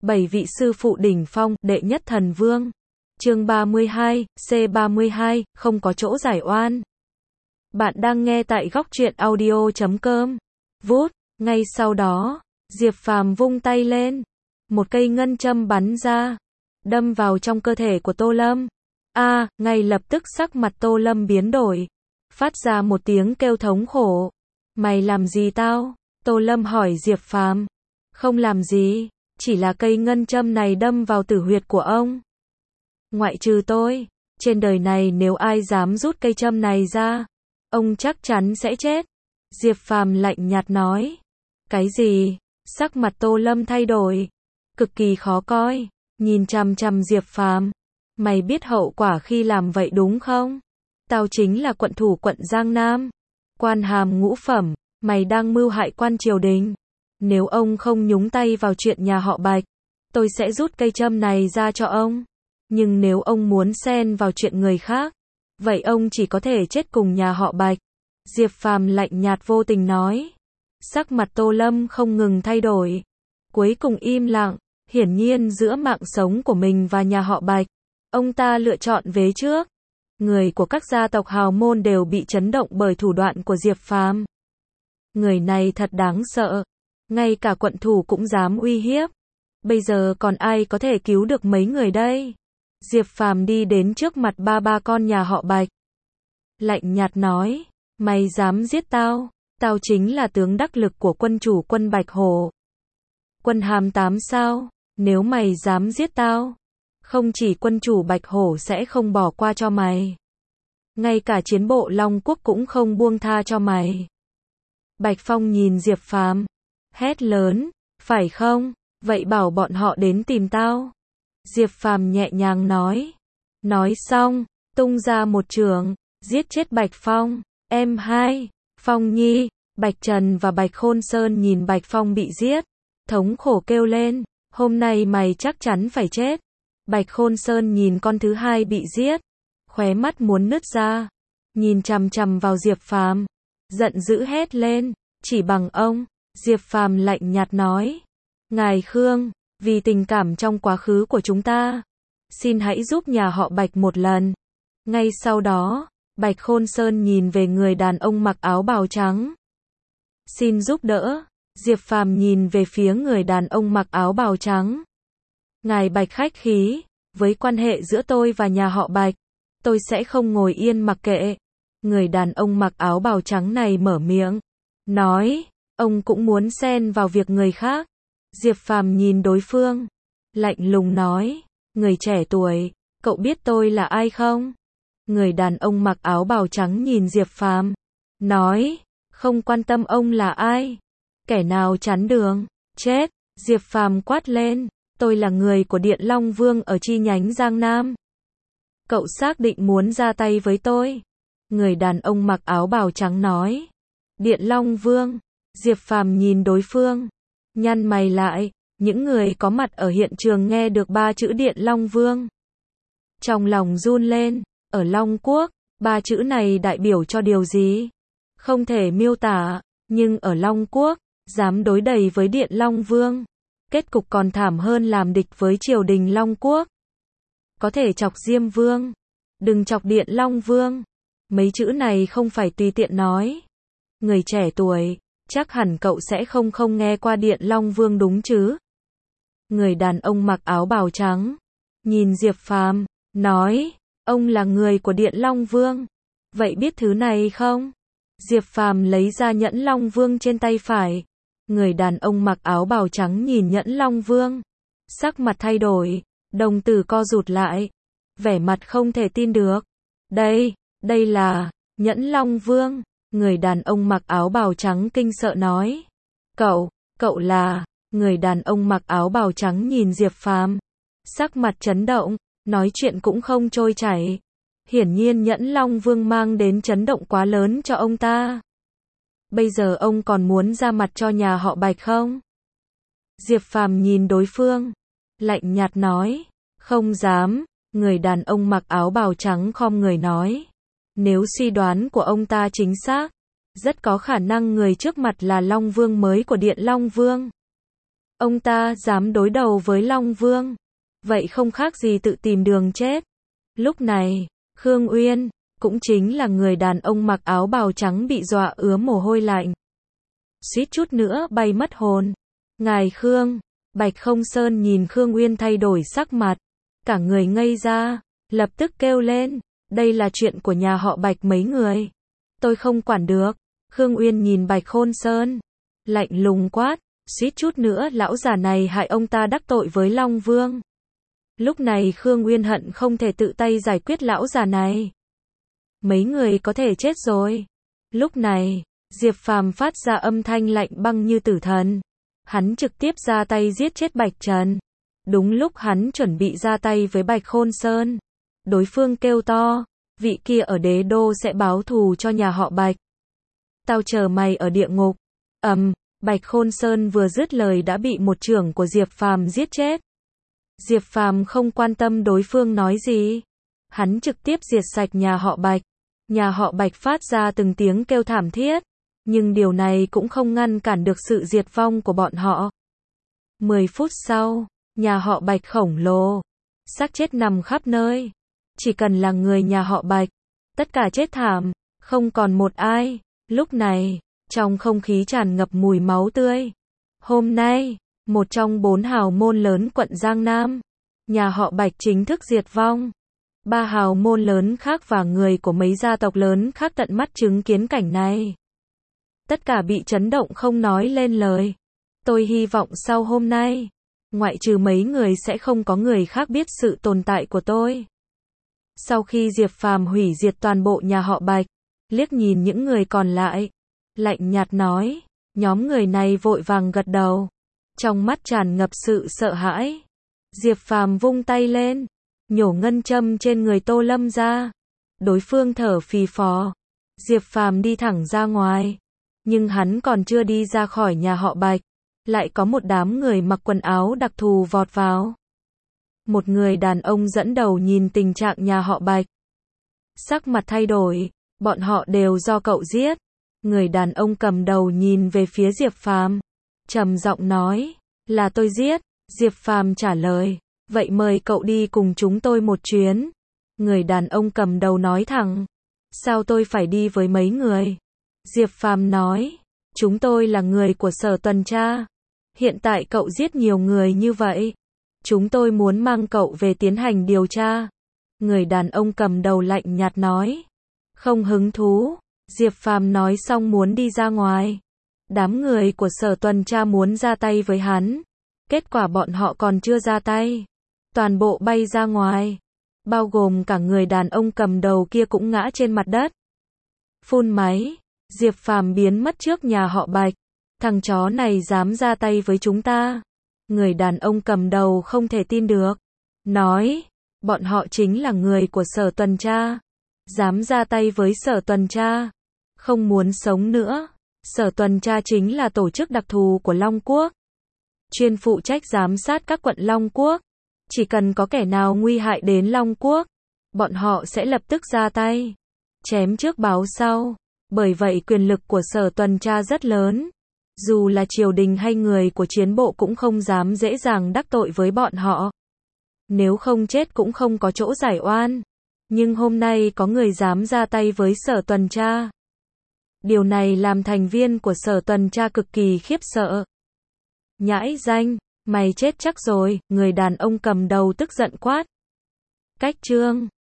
7 vị sư phụ đỉnh phong, đệ nhất thần vương. Chương 32, C32, không có chỗ giải oan. Bạn đang nghe tại góc truyện audio.com. Vút, ngay sau đó, Diệp Phàm vung tay lên, một cây ngân châm bắn ra, đâm vào trong cơ thể của Tô Lâm. Ngay lập tức sắc mặt Tô Lâm biến đổi, phát ra một tiếng kêu thống khổ. Mày làm gì tao? Tô Lâm hỏi Diệp Phàm. Không làm gì, chỉ là cây ngân châm này đâm vào tử huyệt của ông. Ngoại trừ tôi, trên đời này nếu ai dám rút cây châm này ra, ông chắc chắn sẽ chết. Diệp Phàm lạnh nhạt nói. Cái gì? Sắc mặt Tô Lâm thay đổi, cực kỳ khó coi, nhìn chằm chằm Diệp Phàm. Mày biết hậu quả khi làm vậy đúng không? Tao chính là quận thủ quận Giang Nam, quan hàm ngũ phẩm, mày đang mưu hại quan triều đình. Nếu ông không nhúng tay vào chuyện nhà họ Bạch, tôi sẽ rút cây châm này ra cho ông. Nhưng nếu ông muốn xen vào chuyện người khác, vậy ông chỉ có thể chết cùng nhà họ Bạch. Diệp Phàm lạnh nhạt vô tình nói. Sắc mặt Tô Lâm không ngừng thay đổi, cuối cùng im lặng. Hiển nhiên giữa mạng sống của mình và nhà họ Bạch, ông ta lựa chọn vế trước. Người của các gia tộc hào môn đều bị chấn động bởi thủ đoạn của Diệp Phàm. Người này thật đáng sợ, ngay cả quận thủ cũng dám uy hiếp. Bây giờ còn ai có thể cứu được mấy người đây? Diệp Phàm đi đến trước mặt ba con nhà họ Bạch, lạnh nhạt nói, mày dám giết tao? Tao chính là tướng đắc lực của quân chủ quân Bạch Hổ, quân hàm 8 sao. Nếu mày dám giết tao, không chỉ quân chủ Bạch Hổ sẽ không bỏ qua cho mày, ngay cả chiến bộ Long Quốc cũng không buông tha cho mày. Bạch Phong nhìn Diệp Phàm, hét lớn, phải không? Vậy bảo bọn họ đến tìm tao. Diệp Phàm nhẹ nhàng nói. Nói xong, tung ra một chưởng, giết chết Bạch Phong. Em hai, Phong Nhi, Bạch Trần và Bạch Khôn Sơn nhìn Bạch Phong bị giết, thống khổ kêu lên, hôm nay mày chắc chắn phải chết. Bạch Khôn Sơn nhìn con thứ hai bị giết, khóe mắt muốn nứt ra, nhìn chằm chằm vào Diệp Phàm, giận dữ hét lên, chỉ bằng ông. Diệp Phàm lạnh nhạt nói, Ngài Khương, vì tình cảm trong quá khứ của chúng ta, xin hãy giúp nhà họ Bạch một lần. Ngay sau đó, Bạch Khôn Sơn nhìn về người đàn ông mặc áo bào trắng. Xin giúp đỡ. Diệp Phàm nhìn về phía người đàn ông mặc áo bào trắng. Ngài Bạch khách khí, với quan hệ giữa tôi và nhà họ Bạch, tôi sẽ không ngồi yên mặc kệ. Người đàn ông mặc áo bào trắng này mở miệng, nói, ông cũng muốn xen vào việc người khác. Diệp Phàm nhìn đối phương, lạnh lùng nói, người trẻ tuổi, cậu biết tôi là ai không? Người đàn ông mặc áo bào trắng nhìn Diệp Phàm, nói, không quan tâm ông là ai. Kẻ nào chắn đường, chết. Diệp Phàm quát lên, tôi là người của Điện Long Vương ở chi nhánh Giang Nam. Cậu xác định muốn ra tay với tôi? Người đàn ông mặc áo bào trắng nói. Điện Long Vương. Diệp Phàm nhìn đối phương, nhăn mày lại. Những người có mặt ở hiện trường nghe được 3 chữ Điện Long Vương, trong lòng run lên. Ở Long Quốc, 3 chữ này đại biểu cho điều gì? Không thể miêu tả, nhưng ở Long Quốc, dám đối đẩy với Điện Long Vương, kết cục còn thảm hơn làm địch với triều đình Long Quốc. Có thể chọc Diêm Vương, đừng chọc Điện Long Vương. Mấy chữ này không phải tùy tiện nói. Người trẻ tuổi, chắc hẳn cậu sẽ không nghe qua Điện Long Vương đúng chứ? Người đàn ông mặc áo bào trắng, nhìn Diệp Phàm, nói, ông là người của Điện Long Vương, vậy biết thứ này không? Diệp Phàm lấy ra nhẫn Long Vương trên tay phải. Người đàn ông mặc áo bào trắng nhìn nhẫn Long Vương, sắc mặt thay đổi, đồng tử co rụt lại, vẻ mặt không thể tin được. Đây là nhẫn Long Vương. Người đàn ông mặc áo bào trắng kinh sợ nói. Cậu là... Người đàn ông mặc áo bào trắng nhìn Diệp Phàm, sắc mặt chấn động, nói chuyện cũng không trôi chảy. Hiển nhiên nhẫn Long Vương mang đến chấn động quá lớn cho ông ta. Bây giờ ông còn muốn ra mặt cho nhà họ Bạch không? Diệp Phàm nhìn đối phương, lạnh nhạt nói, không dám. Người đàn ông mặc áo bào trắng khom người nói, nếu suy đoán của ông ta chính xác, rất có khả năng người trước mặt là Long Vương mới của Điện Long Vương. Ông ta dám đối đầu với Long Vương, vậy không khác gì tự tìm đường chết. Lúc này, Khương Uyên, cũng chính là người đàn ông mặc áo bào trắng bị dọa ứa mồ hôi lạnh, suýt chút nữa bay mất hồn. Ngài Khương, Bạch Không Sơn nhìn Khương Uyên thay đổi sắc mặt, cả người ngây ra, lập tức kêu lên, đây là chuyện của nhà họ Bạch mấy người, tôi không quản được. Khương Uyên nhìn Bạch Khôn Sơn, lạnh lùng quát, suýt chút nữa lão già này hại ông ta đắc tội với Long Vương. Lúc này Khương Uyên hận không thể tự tay giải quyết lão già này. Mấy người có thể chết rồi. Lúc này, Diệp Phàm phát ra âm thanh lạnh băng như tử thần. Hắn trực tiếp ra tay giết chết Bạch Trần. Đúng lúc hắn chuẩn bị ra tay với Bạch Khôn Sơn, đối phương kêu to, vị kia ở đế đô sẽ báo thù cho nhà họ Bạch. Tao chờ mày ở địa ngục. Bạch Khôn Sơn vừa dứt lời đã bị một chưởng của Diệp Phàm giết chết. Diệp Phàm không quan tâm đối phương nói gì. Hắn trực tiếp diệt sạch nhà họ Bạch. Nhà họ Bạch phát ra từng tiếng kêu thảm thiết. Nhưng điều này cũng không ngăn cản được sự diệt vong của bọn họ. 10 phút sau, nhà họ Bạch khổng lồ, xác chết nằm khắp nơi. Chỉ cần là người nhà họ Bạch, tất cả chết thảm, không còn một ai. Lúc này, trong không khí tràn ngập mùi máu tươi. Hôm nay, một trong 4 hào môn lớn quận Giang Nam, nhà họ Bạch chính thức diệt vong. 3 hào môn lớn khác và người của mấy gia tộc lớn khác tận mắt chứng kiến cảnh này. Tất cả bị chấn động không nói lên lời. Tôi hy vọng sau hôm nay, ngoại trừ mấy người sẽ không có người khác biết sự tồn tại của tôi. Sau khi Diệp Phàm hủy diệt toàn bộ nhà họ Bạch, liếc nhìn những người còn lại, lạnh nhạt nói, nhóm người này vội vàng gật đầu, trong mắt tràn ngập sự sợ hãi. Diệp Phàm vung tay lên, nhổ ngân châm trên người Tô Lâm ra. Đối phương thở phì phò. Diệp Phàm đi thẳng ra ngoài, nhưng hắn còn chưa đi ra khỏi nhà họ Bạch, lại có một đám người mặc quần áo đặc thù vọt vào. Một người đàn ông dẫn đầu nhìn tình trạng nhà họ Bạch, sắc mặt thay đổi, bọn họ đều do cậu giết. Người đàn ông cầm đầu nhìn về phía Diệp Phàm, trầm giọng nói, là tôi giết. Diệp Phàm trả lời, vậy mời cậu đi cùng chúng tôi một chuyến. Người đàn ông cầm đầu nói thẳng, sao tôi phải đi với mấy người? Diệp Phàm nói, chúng tôi là người của sở tuần tra. Hiện tại cậu giết nhiều người như vậy, chúng tôi muốn mang cậu về tiến hành điều tra. Người đàn ông cầm đầu lạnh nhạt nói, không hứng thú. Diệp Phàm nói xong muốn đi ra ngoài. Đám người của sở tuần tra muốn ra tay với hắn. Kết quả bọn họ còn chưa ra tay, toàn bộ bay ra ngoài, bao gồm cả người đàn ông cầm đầu kia cũng ngã trên mặt đất. Phun máy, Diệp Phàm biến mất trước nhà họ Bạch. Thằng chó này dám ra tay với chúng ta. Người đàn ông cầm đầu không thể tin được, nói, bọn họ chính là người của sở tuần tra, dám ra tay với sở tuần tra, không muốn sống nữa. Sở tuần tra chính là tổ chức đặc thù của Long Quốc, chuyên phụ trách giám sát các quận Long Quốc. Chỉ cần có kẻ nào nguy hại đến Long Quốc, bọn họ sẽ lập tức ra tay, chém trước báo sau. Bởi vậy quyền lực của sở tuần tra rất lớn. Dù là triều đình hay người của chiến bộ cũng không dám dễ dàng đắc tội với bọn họ. Nếu không chết cũng không có chỗ giải oan. Nhưng hôm nay có người dám ra tay với sở tuần tra. Điều này làm thành viên của sở tuần tra cực kỳ khiếp sợ. Nhãi danh, mày chết chắc rồi, người đàn ông cầm đầu tức giận quát. Cách chương